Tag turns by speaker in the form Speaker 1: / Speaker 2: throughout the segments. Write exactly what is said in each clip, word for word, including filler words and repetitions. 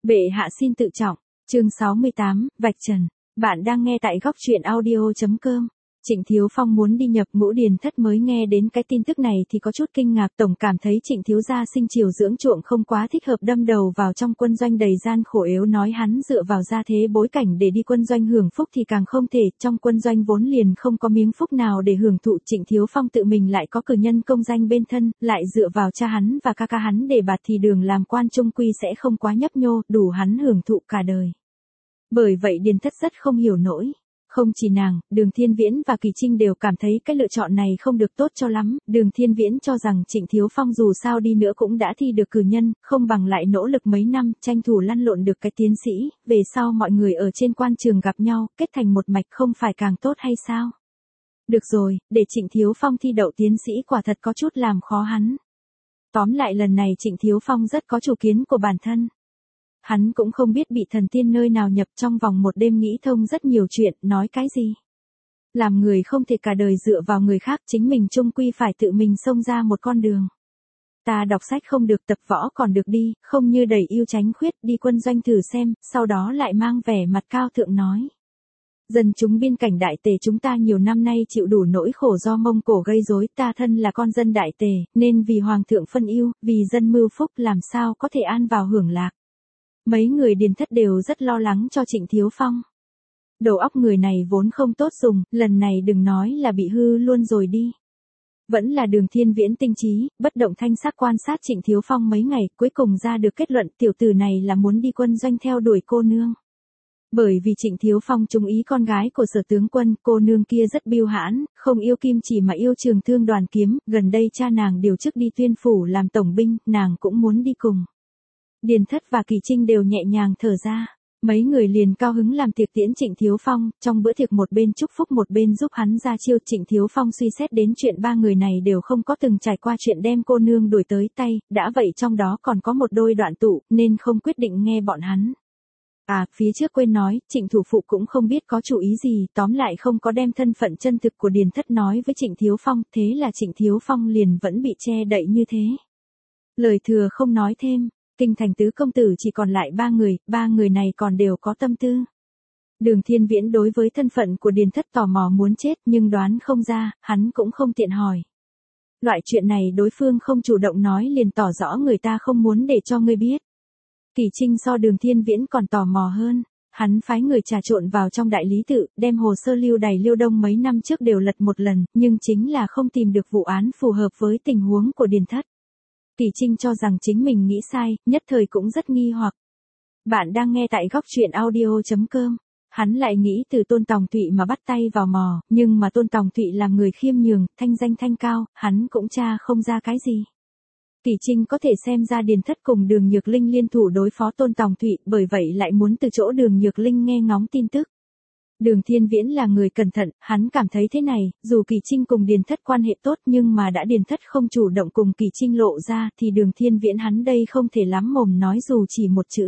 Speaker 1: Bệ hạ xin tự trọng, chương sáu mươi tám, vạch trần. Bạn đang nghe tại góc truyện audio chấm com. Trịnh Thiếu Phong muốn đi nhập ngũ điền thất mới nghe đến cái tin tức này thì có chút kinh ngạc, tổng cảm thấy Trịnh thiếu gia sinh chiều dưỡng chuộng không quá thích hợp, đâm đầu vào trong quân doanh đầy gian khổ, yếu nói hắn dựa vào gia thế bối cảnh để đi quân doanh hưởng phúc thì càng không thể, trong quân doanh vốn liền không có miếng phúc nào để hưởng thụ, Trịnh Thiếu Phong tự mình lại có cử nhân công danh bên thân, lại dựa vào cha hắn và ca ca hắn để bạt thì đường làm quan trung quy sẽ không quá nhấp nhô, đủ hắn hưởng thụ cả đời. Bởi vậy điền thất rất không hiểu nổi. Không chỉ nàng, Đường Thiên Viễn và Kỳ Trinh đều cảm thấy cái lựa chọn này không được tốt cho lắm. Đường Thiên Viễn cho rằng Trịnh Thiếu Phong dù sao đi nữa cũng đã thi được cử nhân, không bằng lại nỗ lực mấy năm, tranh thủ lăn lộn được cái tiến sĩ, về sau mọi người ở trên quan trường gặp nhau, kết thành một mạch không phải càng tốt hay sao? Được rồi, để Trịnh Thiếu Phong thi đậu tiến sĩ quả thật có chút làm khó hắn. Tóm lại lần này Trịnh Thiếu Phong rất có chủ kiến của bản thân. Hắn cũng không biết bị thần tiên nơi nào nhập, trong vòng một đêm nghĩ thông rất nhiều chuyện, nói cái gì. Làm người không thể cả đời dựa vào người khác, chính mình chung quy phải tự mình xông ra một con đường. Ta đọc sách không được, tập võ còn được đi, không như đầy yêu tránh khuyết, đi quân doanh thử xem, sau đó lại mang vẻ mặt cao thượng nói. Dân chúng biên cảnh Đại Tề chúng ta nhiều năm nay chịu đủ nỗi khổ do Mông Cổ gây rối, ta thân là con dân Đại Tề, nên vì Hoàng thượng phân ưu, vì dân mưu phúc làm sao có thể an vào hưởng lạc. Mấy người điền thất đều rất lo lắng cho Trịnh Thiếu Phong. Đầu óc người này vốn không tốt dùng, lần này đừng nói là bị hư luôn rồi đi. Vẫn là Đường Thiên Viễn tinh trí, bất động thanh sắc quan sát Trịnh Thiếu Phong mấy ngày, cuối cùng ra được kết luận tiểu tử này là muốn đi quân doanh theo đuổi cô nương. Bởi vì Trịnh Thiếu Phong trúng ý con gái của Sở tướng quân, cô nương kia rất biêu hãn, không yêu kim chỉ mà yêu trường thương đoàn kiếm, gần đây cha nàng điều chức đi Tuyên phủ làm tổng binh, nàng cũng muốn đi cùng. Điền Thất và Kỳ Trinh đều nhẹ nhàng thở ra, mấy người liền cao hứng làm tiệc tiễn Trịnh Thiếu Phong, trong bữa tiệc một bên chúc phúc một bên giúp hắn ra chiêu. Trịnh Thiếu Phong suy xét đến chuyện ba người này đều không có từng trải qua chuyện đem cô nương đuổi tới tay, đã vậy trong đó còn có một đôi đoạn tụ, nên không quyết định nghe bọn hắn. À, phía trước quên nói, Trịnh thủ phụ cũng không biết có chủ ý gì, tóm lại không có đem thân phận chân thực của Điền Thất nói với Trịnh Thiếu Phong, thế là Trịnh Thiếu Phong liền vẫn bị che đậy như thế. Lời thừa không nói thêm. Kinh thành tứ công tử chỉ còn lại ba người, ba người này còn đều có tâm tư. Đường Thiên Viễn đối với thân phận của Điền Thất tò mò muốn chết nhưng đoán không ra, hắn cũng không tiện hỏi. Loại chuyện này đối phương không chủ động nói liền tỏ rõ người ta không muốn để cho ngươi biết. Kỳ Trinh so Đường Thiên Viễn còn tò mò hơn, hắn phái người trà trộn vào trong đại lý tự, đem hồ sơ lưu đày Liêu Đông mấy năm trước đều lật một lần, nhưng chính là không tìm được vụ án phù hợp với tình huống của Điền Thất. Kỳ Trinh cho rằng chính mình nghĩ sai, nhất thời cũng rất nghi hoặc. Bạn đang nghe tại góc truyện audio chấm com. Hắn lại nghĩ từ Tôn Tòng Thụy mà bắt tay vào mò, nhưng mà Tôn Tòng Thụy làm người khiêm nhường, thanh danh thanh cao, hắn cũng tra không ra cái gì. Kỳ Trinh có thể xem ra Điền Thất cùng Đường Nhược Linh liên thủ đối phó Tôn Tòng Thụy, bởi vậy lại muốn từ chỗ Đường Nhược Linh nghe ngóng tin tức. Đường Thiên Viễn là người cẩn thận, hắn cảm thấy thế này, dù Kỳ Trinh cùng Điền Thất quan hệ tốt nhưng mà đã Điền Thất không chủ động cùng Kỳ Trinh lộ ra thì Đường Thiên Viễn hắn đây không thể lắm mồm nói dù chỉ một chữ.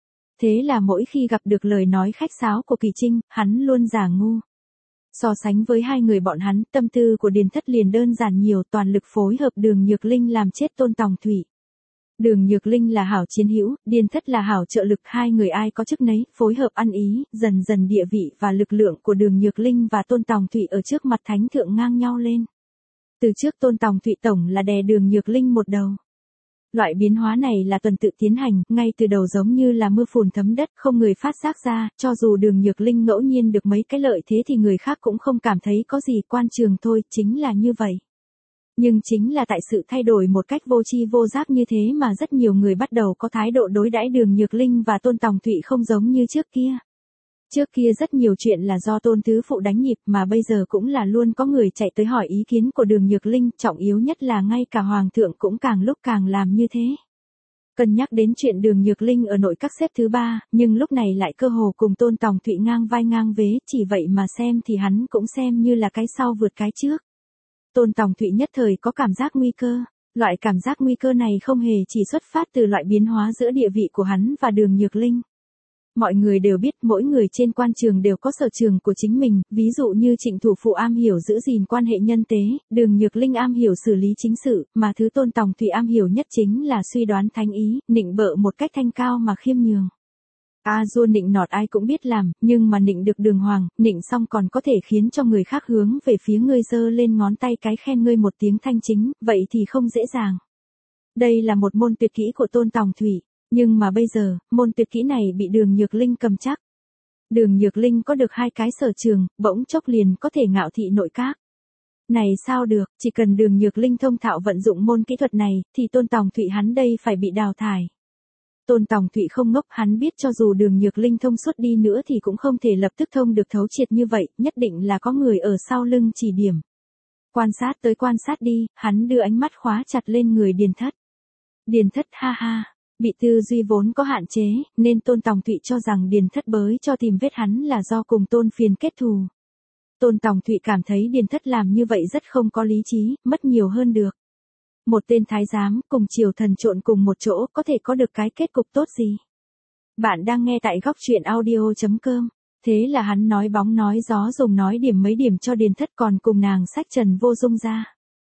Speaker 1: Thế là mỗi khi gặp được lời nói khách sáo của Kỳ Trinh, hắn luôn giả ngu. So sánh với hai người bọn hắn, tâm tư của Điền Thất liền đơn giản nhiều, toàn lực phối hợp Đường Nhược Linh làm chết Tôn Tòng Thụy. Đường Nhược Linh là hảo chiến hữu, Điền Thất là hảo trợ lực, hai người ai có chức nấy, phối hợp ăn ý, dần dần địa vị và lực lượng của Đường Nhược Linh và Tôn Tòng Thụy ở trước mặt thánh thượng ngang nhau lên. Từ trước Tôn Tòng Thụy tổng là đè Đường Nhược Linh một đầu. Loại biến hóa này là tuần tự tiến hành, ngay từ đầu giống như là mưa phùn thấm đất, không người phát giác ra, cho dù Đường Nhược Linh ngẫu nhiên được mấy cái lợi thế thì người khác cũng không cảm thấy có gì, quan trường thôi, chính là như vậy. Nhưng chính là tại sự thay đổi một cách vô tri vô giác như thế mà rất nhiều người bắt đầu có thái độ đối đãi Đường Nhược Linh và Tôn Tòng Thụy không giống như trước kia. Trước kia rất nhiều chuyện là do Tôn tứ phụ đánh nhịp mà bây giờ cũng là luôn có người chạy tới hỏi ý kiến của Đường Nhược Linh, trọng yếu nhất là ngay cả Hoàng thượng cũng càng lúc càng làm như thế. Cân nhắc đến chuyện Đường Nhược Linh ở nội các xếp thứ ba, nhưng lúc này lại cơ hồ cùng Tôn Tòng Thụy ngang vai ngang vế, chỉ vậy mà xem thì hắn cũng xem như là cái sau vượt cái trước. Tôn Tòng Thụy nhất thời có cảm giác nguy cơ, loại cảm giác nguy cơ này không hề chỉ xuất phát từ loại biến hóa giữa địa vị của hắn và Đường Nhược Linh. Mọi người đều biết mỗi người trên quan trường đều có sở trường của chính mình, ví dụ như Trịnh thủ phụ am hiểu giữ gìn quan hệ nhân tế, Đường Nhược Linh am hiểu xử lý chính sự, mà thứ Tôn Tòng Thụy am hiểu nhất chính là suy đoán thánh ý, nịnh bợ một cách thanh cao mà khiêm nhường. A Du nịnh nọt ai cũng biết làm, nhưng mà nịnh được đường hoàng, nịnh xong còn có thể khiến cho người khác hướng về phía ngươi giơ lên ngón tay cái khen ngươi một tiếng thanh chính, vậy thì không dễ dàng. Đây là một môn tuyệt kỹ của Tôn Tòng Thủy, nhưng mà bây giờ, môn tuyệt kỹ này bị Đường Nhược Linh cầm chắc. Đường Nhược Linh có được hai cái sở trường, bỗng chốc liền có thể ngạo thị nội các. Này sao được, chỉ cần Đường Nhược Linh thông thạo vận dụng môn kỹ thuật này, thì Tôn Tòng Thụy hắn đây phải bị đào thải. Tôn Tòng Thụy không ngốc, hắn biết cho dù Đường Nhược Linh thông suốt đi nữa thì cũng không thể lập tức thông được thấu triệt như vậy, nhất định là có người ở sau lưng chỉ điểm. Quan sát tới quan sát đi, hắn đưa ánh mắt khóa chặt lên người Điền Thất. Điền Thất ha ha, bị tư duy vốn có hạn chế, nên Tôn Tòng Thụy cho rằng Điền Thất bới cho tìm vết hắn là do cùng Tôn Phiền kết thù. Tôn Tòng Thụy cảm thấy Điền Thất làm như vậy rất không có lý trí, mất nhiều hơn được. Một tên thái giám cùng triều thần trộn cùng một chỗ có thể có được cái kết cục tốt gì? Bạn đang nghe tại góc truyện audio chấm com. Thế là hắn nói bóng nói gió dùng nói điểm mấy điểm cho Điền Thất còn cùng nàng sách Trần Vô Dung ra.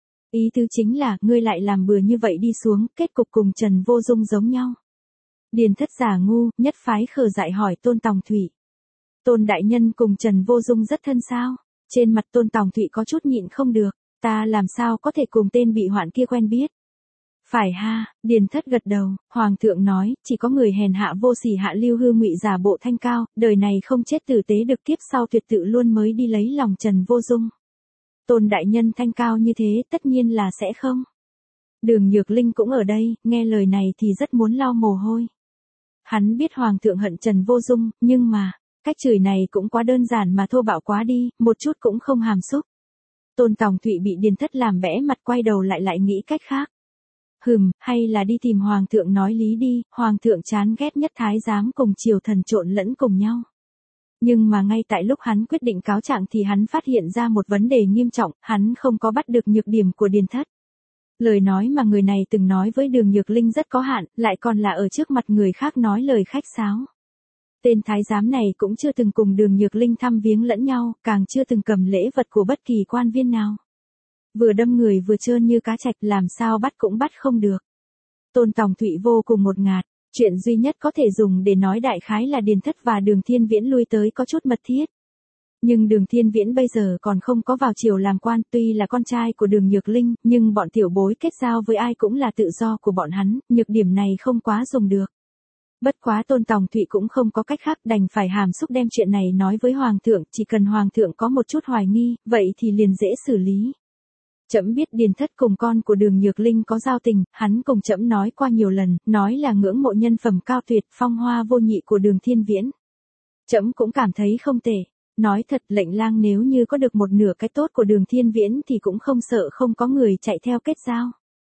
Speaker 1: Ý tứ chính là, ngươi lại làm bừa như vậy đi xuống, kết cục cùng Trần Vô Dung giống nhau. Điền Thất giả ngu, nhất phái khờ dại hỏi Tôn Tòng Thụy. Tôn đại nhân cùng Trần Vô Dung rất thân sao? Trên mặt Tôn Tòng Thụy có chút nhịn không được, ta làm sao có thể cùng tên bị hoạn kia quen biết? Phải ha, Điền Thất gật đầu, Hoàng thượng nói, chỉ có người hèn hạ vô sỉ hạ lưu hư ngụy giả bộ thanh cao, đời này không chết tử tế được kiếp sau tuyệt tự luôn mới đi lấy lòng Trần Vô Dung. Tôn đại nhân thanh cao như thế tất nhiên là sẽ không. Đường Nhược Linh cũng ở đây, nghe lời này thì rất muốn lau mồ hôi. Hắn biết Hoàng thượng hận Trần Vô Dung, nhưng mà, cách chửi này cũng quá đơn giản mà thô bạo quá đi, một chút cũng không hàm xúc. Tôn Tòng Thụy bị Điền Thất làm bẽ mặt, quay đầu lại lại nghĩ cách khác. Hừm, hay là đi tìm Hoàng thượng nói lý đi, Hoàng thượng chán ghét nhất thái giám cùng triều thần trộn lẫn cùng nhau. Nhưng mà ngay tại lúc hắn quyết định cáo trạng thì hắn phát hiện ra một vấn đề nghiêm trọng, hắn không có bắt được nhược điểm của Điền Thất. Lời nói mà người này từng nói với Đường Nhược Linh rất có hạn, lại còn là ở trước mặt người khác nói lời khách sáo. Tên thái giám này cũng chưa từng cùng Đường Nhược Linh thăm viếng lẫn nhau, càng chưa từng cầm lễ vật của bất kỳ quan viên nào. Vừa đâm người vừa trơn như cá trạch, làm sao bắt cũng bắt không được. Tôn Tòng Thụy vô cùng ngột ngạt, chuyện duy nhất có thể dùng để nói đại khái là Điền Thất và Đường Thiên Viễn lui tới có chút mật thiết. Nhưng Đường Thiên Viễn bây giờ còn không có vào triều làm quan, tuy là con trai của Đường Nhược Linh, nhưng bọn tiểu bối kết giao với ai cũng là tự do của bọn hắn, nhược điểm này không quá dùng được. Bất quá Tôn Tòng Thụy cũng không có cách khác, đành phải hàm xúc đem chuyện này nói với Hoàng thượng, chỉ cần Hoàng thượng có một chút hoài nghi, vậy thì liền dễ xử lý. Trẫm biết Điền Thất cùng con của Đường Nhược Linh có giao tình, hắn cùng trẫm nói qua nhiều lần, nói là ngưỡng mộ nhân phẩm cao tuyệt, phong hoa vô nhị của Đường Thiên Viễn. Trẫm cũng cảm thấy không tệ. Nói thật, lệnh lang nếu như có được một nửa cái tốt của Đường Thiên Viễn thì cũng không sợ không có người chạy theo kết giao.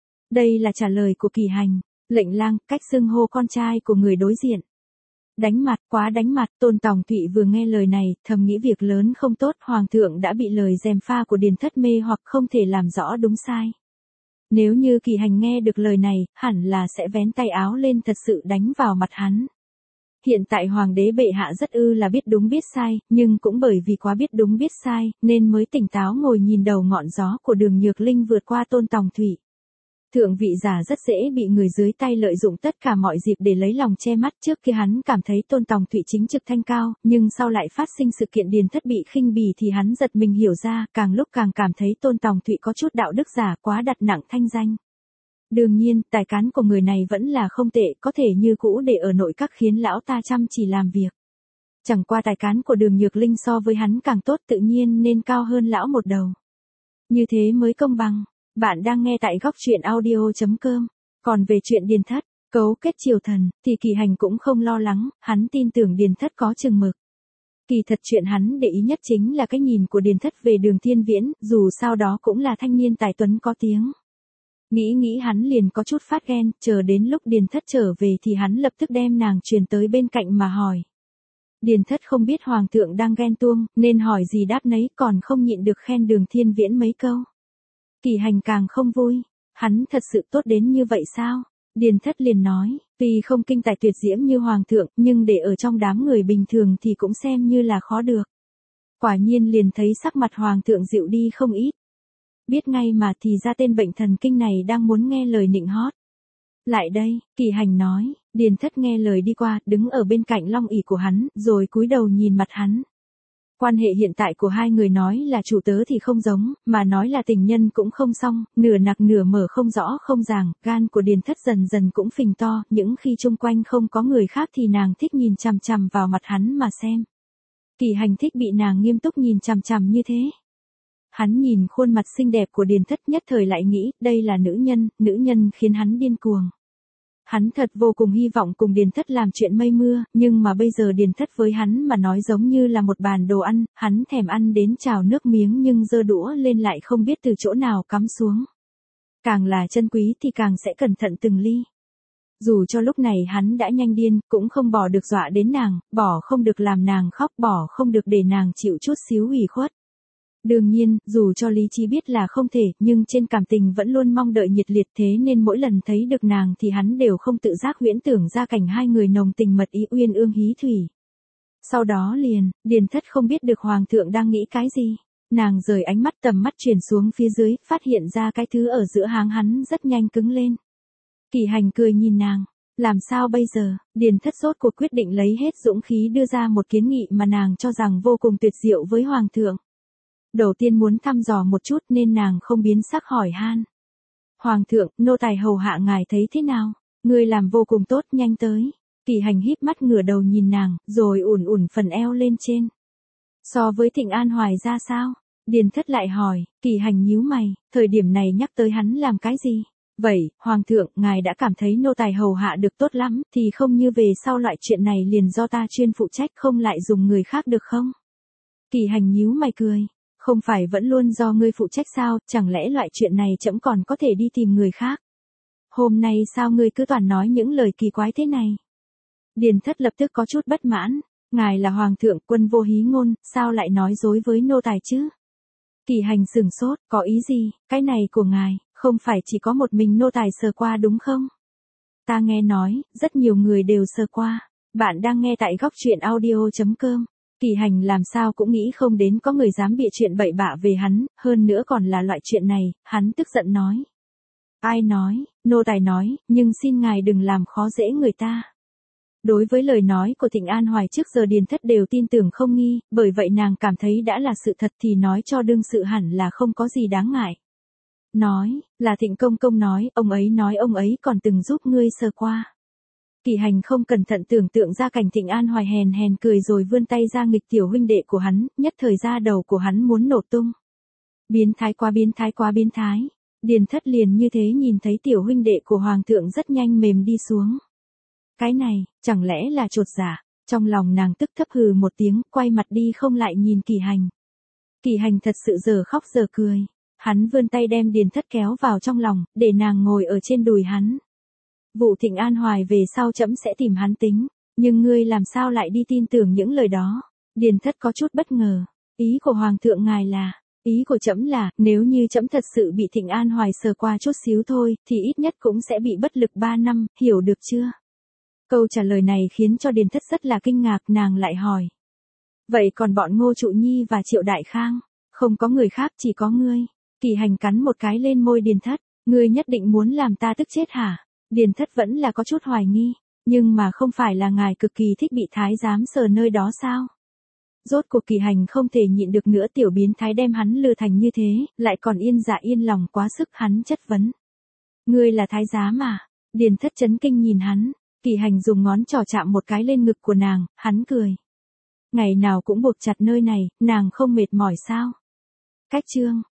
Speaker 1: Đây là trả lời của Kỳ Hành. Lệnh lang, cách xưng hô con trai của người đối diện. Đánh mặt, quá đánh mặt, Tôn Tòng Thụy vừa nghe lời này, thầm nghĩ việc lớn không tốt, Hoàng thượng đã bị lời gièm pha của Điền Thất mê hoặc không thể làm rõ đúng sai. Nếu như Kỳ Hành nghe được lời này, hẳn là sẽ vén tay áo lên thật sự đánh vào mặt hắn. Hiện tại Hoàng đế bệ hạ rất ư là biết đúng biết sai, nhưng cũng bởi vì quá biết đúng biết sai, nên mới tỉnh táo ngồi nhìn đầu ngọn gió của Đường Nhược Linh vượt qua Tôn Tòng Thụy. Thượng vị giả rất dễ bị người dưới tay lợi dụng tất cả mọi dịp để lấy lòng che mắt, trước khi hắn cảm thấy Tôn Tòng Thụy chính trực thanh cao, nhưng sau lại phát sinh sự kiện Điền Thất bị khinh bỉ thì hắn giật mình hiểu ra, càng lúc càng cảm thấy Tôn Tòng Thụy có chút đạo đức giả, quá đặt nặng thanh danh. Đương nhiên, tài cán của người này vẫn là không tệ, có thể như cũ để ở nội các khiến lão ta chăm chỉ làm việc. Chẳng qua tài cán của Đường Nhược Linh so với hắn càng tốt, tự nhiên nên cao hơn lão một đầu. Như thế mới công bằng. Bạn đang nghe tại góc truyện audio chấm com. Còn về chuyện Điền Thất, cấu kết triều thần, thì Kỳ Hành cũng không lo lắng, hắn tin tưởng Điền Thất có chừng mực. Kỳ thật chuyện hắn để ý nhất chính là cái nhìn của Điền Thất về Đường Thiên Viễn, dù sao đó cũng là thanh niên tài tuấn có tiếng. Nghĩ nghĩ hắn liền có chút phát ghen, chờ đến lúc Điền Thất trở về thì hắn lập tức đem nàng truyền tới bên cạnh mà hỏi. Điền Thất không biết Hoàng thượng đang ghen tuông, nên hỏi gì đáp nấy, còn không nhịn được khen Đường Thiên Viễn mấy câu. Kỳ Hành càng không vui, hắn thật sự tốt đến như vậy sao? Điền Thất liền nói, tuy không kinh tài tuyệt diễm như Hoàng thượng, nhưng để ở trong đám người bình thường thì cũng xem như là khó được. Quả nhiên liền thấy sắc mặt Hoàng thượng dịu đi không ít. Biết ngay mà thì ra tên bệnh thần kinh này đang muốn nghe lời nịnh hót. Lại đây, Kỳ Hành nói, Điền Thất nghe lời đi qua, đứng ở bên cạnh long ỷ của hắn, rồi cúi đầu nhìn mặt hắn. Quan hệ hiện tại của hai người nói là chủ tớ thì không giống, mà nói là tình nhân cũng không xong, nửa nặc nửa mở không rõ không ràng, gan của Điền Thất dần dần cũng phình to, những khi chung quanh không có người khác thì nàng thích nhìn chằm chằm vào mặt hắn mà xem. Kỳ Hành thích bị nàng nghiêm túc nhìn chằm chằm như thế. Hắn nhìn khuôn mặt xinh đẹp của Điền Thất nhất thời lại nghĩ, đây là nữ nhân, nữ nhân khiến hắn điên cuồng. Hắn thật vô cùng hy vọng cùng Điền Thất làm chuyện mây mưa, nhưng mà bây giờ Điền Thất với hắn mà nói giống như là một bàn đồ ăn, hắn thèm ăn đến trào nước miếng nhưng giơ đũa lên lại không biết từ chỗ nào cắm xuống. Càng là chân quý thì càng sẽ cẩn thận từng ly. Dù cho lúc này hắn đã nhanh điên, cũng không bỏ được dọa đến nàng, bỏ không được làm nàng khóc, bỏ không được để nàng chịu chút xíu ủy khuất. Đương nhiên, dù cho lý trí biết là không thể, nhưng trên cảm tình vẫn luôn mong đợi nhiệt liệt, thế nên mỗi lần thấy được nàng thì hắn đều không tự giác huyễn tưởng ra cảnh hai người nồng tình mật ý uyên ương hí thủy. Sau đó liền, Điền Thất không biết được hoàng thượng đang nghĩ cái gì. Nàng rời ánh mắt tầm mắt chuyển xuống phía dưới, phát hiện ra cái thứ ở giữa háng hắn rất nhanh cứng lên. Kỳ Hành cười nhìn nàng. Làm sao bây giờ? Điền Thất rốt cuộc quyết định lấy hết dũng khí đưa ra một kiến nghị mà nàng cho rằng vô cùng tuyệt diệu với hoàng thượng. Đầu tiên muốn thăm dò một chút nên nàng không biến sắc hỏi han. Hoàng thượng, nô tài hầu hạ ngài thấy thế nào? Ngươi làm vô cùng tốt, nhanh tới. Kỳ Hành híp mắt ngửa đầu nhìn nàng, rồi ủn ủn phần eo lên trên. So với Thịnh An Hoài ra sao? Điền Thất lại hỏi. Kỳ Hành nhíu mày, thời điểm này nhắc tới hắn làm cái gì? Vậy, Hoàng thượng, ngài đã cảm thấy nô tài hầu hạ được tốt lắm, thì không như về sau loại chuyện này liền do ta chuyên phụ trách, không lại dùng người khác được không? Kỳ Hành nhíu mày cười. Không phải vẫn luôn do ngươi phụ trách sao, chẳng lẽ loại chuyện này trẫm còn có thể đi tìm người khác? Hôm nay sao ngươi cứ toàn nói những lời kỳ quái thế này? Điền Thất lập tức có chút bất mãn, ngài là hoàng thượng, quân vô hí ngôn, sao lại nói dối với nô tài chứ? Kỳ Hành sửng sốt, có ý gì, cái này của ngài, không phải chỉ có một mình nô tài sờ qua đúng không? Ta nghe nói, rất nhiều người đều sờ qua. Bạn đang nghe tại góc truyện audio chấm com. Kỳ Hành làm sao cũng nghĩ không đến có người dám bịa chuyện bậy bạ về hắn, hơn nữa còn là loại chuyện này, hắn tức giận nói. Ai nói, nô tài nói, nhưng xin ngài đừng làm khó dễ người ta. Đối với lời nói của Thịnh An Hoài trước giờ Điền Thất đều tin tưởng không nghi, bởi vậy nàng cảm thấy đã là sự thật thì nói cho đương sự hẳn là không có gì đáng ngại. Nói, là Thịnh công công nói, ông ấy nói ông ấy còn từng giúp ngươi sờ qua. Kỳ Hành không cẩn thận tưởng tượng ra cảnh Thịnh An Hoài hèn hèn cười rồi vươn tay ra nghịch tiểu huynh đệ của hắn, nhất thời ra đầu của hắn muốn nổ tung. Biến thái quá biến thái quá biến thái. Điền Thất liền như thế nhìn thấy tiểu huynh đệ của hoàng thượng rất nhanh mềm đi xuống. Cái này, chẳng lẽ là chột dạ? Trong lòng nàng tức thấp hừ một tiếng, quay mặt đi không lại nhìn Kỳ Hành. Kỳ Hành thật sự giờ khóc giờ cười. Hắn vươn tay đem Điền Thất kéo vào trong lòng, để nàng ngồi ở trên đùi hắn. Vụ Thịnh An Hoài về sau trẫm sẽ tìm hắn tính, nhưng ngươi làm sao lại đi tin tưởng những lời đó? Điền Thất có chút bất ngờ. Ý của hoàng thượng ngài là, ý của trẫm là, nếu như trẫm thật sự bị Thịnh An Hoài sờ qua chút xíu thôi, thì ít nhất cũng sẽ bị bất lực ba năm, hiểu được chưa? Câu trả lời này khiến cho Điền Thất rất là kinh ngạc, nàng lại hỏi. Vậy còn bọn Ngô Trụ Nhi và Triệu Đại Khang? Không có người khác, chỉ có ngươi. Kỳ Hành cắn một cái lên môi Điền Thất, ngươi nhất định muốn làm ta tức chết hả? Điền Thất vẫn là có chút hoài nghi, nhưng mà không phải là ngài cực kỳ thích bị thái giám sờ nơi đó sao? Rốt cuộc Kỳ Hành không thể nhịn được nữa, tiểu biến thái đem hắn lừa thành như thế, lại còn yên dạ yên lòng quá sức, hắn chất vấn. Ngươi là thái giám à? Điền Thất chấn kinh nhìn hắn, Kỳ Hành dùng ngón trỏ chạm một cái lên ngực của nàng, hắn cười. Ngày nào cũng buộc chặt nơi này, nàng không mệt mỏi sao? Cách chương,